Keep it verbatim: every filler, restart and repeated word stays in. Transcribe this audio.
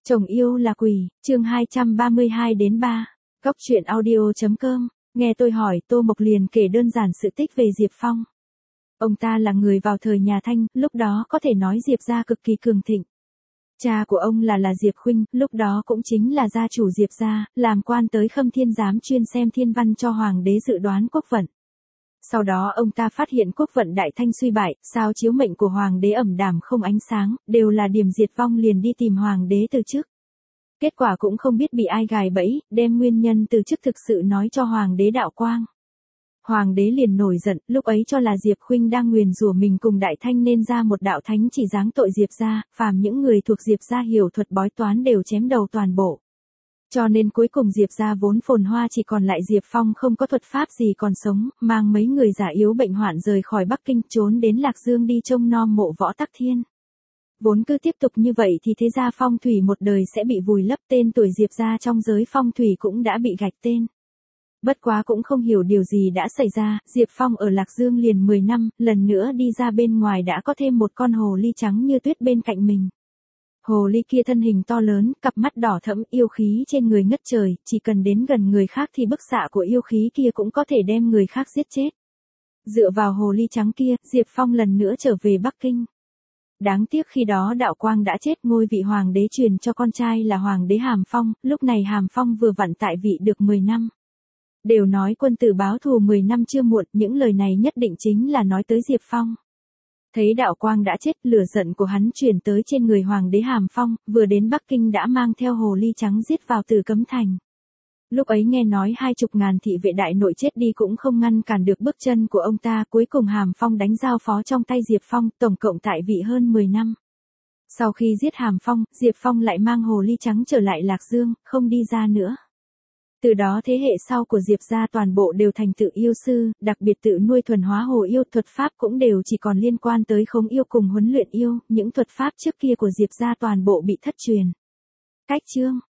Chồng yêu là quỷ, chương hai trăm ba mươi hai đến ba. Góc truyện audio chấm com, nghe tôi hỏi, Tô Mộc liền kể đơn giản sự tích về Diệp Phong. Ông ta là người vào thời nhà Thanh, lúc đó có thể nói Diệp gia cực kỳ cường thịnh. Cha của ông là là Diệp Khuynh, lúc đó cũng chính là gia chủ Diệp gia, làm quan tới Khâm Thiên Giám chuyên xem thiên văn cho hoàng đế dự đoán quốc vận. Sau đó ông ta phát hiện quốc vận Đại Thanh suy bại, sao chiếu mệnh của hoàng đế ẩm đạm không ánh sáng, đều là điểm diệt vong, liền đi tìm hoàng đế từ chức. Kết quả cũng không biết bị ai gài bẫy, đem nguyên nhân từ chức thực sự nói cho hoàng đế Đạo Quang. Hoàng đế liền nổi giận, lúc ấy cho là Diệp Khuynh đang nguyền rủa mình cùng Đại Thanh nên ra một đạo thánh chỉ giáng tội Diệp gia, phàm những người thuộc Diệp gia hiểu thuật bói toán đều chém đầu toàn bộ. Cho nên cuối cùng Diệp gia vốn phồn hoa chỉ còn lại Diệp Phong không có thuật pháp gì còn sống, mang mấy người già yếu bệnh hoạn rời khỏi Bắc Kinh trốn đến Lạc Dương đi trông nom mộ Võ Tắc Thiên. Vốn cứ tiếp tục như vậy thì thế gia phong thủy một đời sẽ bị vùi lấp, tên tuổi Diệp gia trong giới phong thủy cũng đã bị gạch tên. Bất quá cũng không hiểu điều gì đã xảy ra, Diệp Phong ở Lạc Dương liền mười năm, lần nữa đi ra bên ngoài đã có thêm một con hồ ly trắng như tuyết bên cạnh mình. Hồ ly kia thân hình to lớn, cặp mắt đỏ thẫm, yêu khí trên người ngất trời, chỉ cần đến gần người khác thì bức xạ của yêu khí kia cũng có thể đem người khác giết chết. Dựa vào hồ ly trắng kia, Diệp Phong lần nữa trở về Bắc Kinh. Đáng tiếc khi đó Đạo Quang đã chết, ngôi vị hoàng đế truyền cho con trai là hoàng đế Hàm Phong, lúc này Hàm Phong vừa vặn tại vị được mười năm. Đều nói quân tử báo thù mười năm chưa muộn, những lời này nhất định chính là nói tới Diệp Phong. Thấy Đạo Quang đã chết, lửa giận của hắn truyền tới trên người hoàng đế Hàm Phong, vừa đến Bắc Kinh đã mang theo hồ ly trắng giết vào Tử Cấm Thành. Lúc ấy nghe nói hai chục ngàn thị vệ đại nội chết đi cũng không ngăn cản được bước chân của ông ta, cuối cùng Hàm Phong đánh giao phó trong tay Diệp Phong, tổng cộng tại vị hơn mười năm. Sau khi giết Hàm Phong, Diệp Phong lại mang hồ ly trắng trở lại Lạc Dương, không đi ra nữa. Từ đó thế hệ sau của Diệp gia toàn bộ đều thành tự yêu sư, đặc biệt tự nuôi thuần hóa hồ yêu, thuật pháp cũng đều chỉ còn liên quan tới khống yêu cùng huấn luyện yêu, những thuật pháp trước kia của Diệp gia toàn bộ bị thất truyền. Cách chương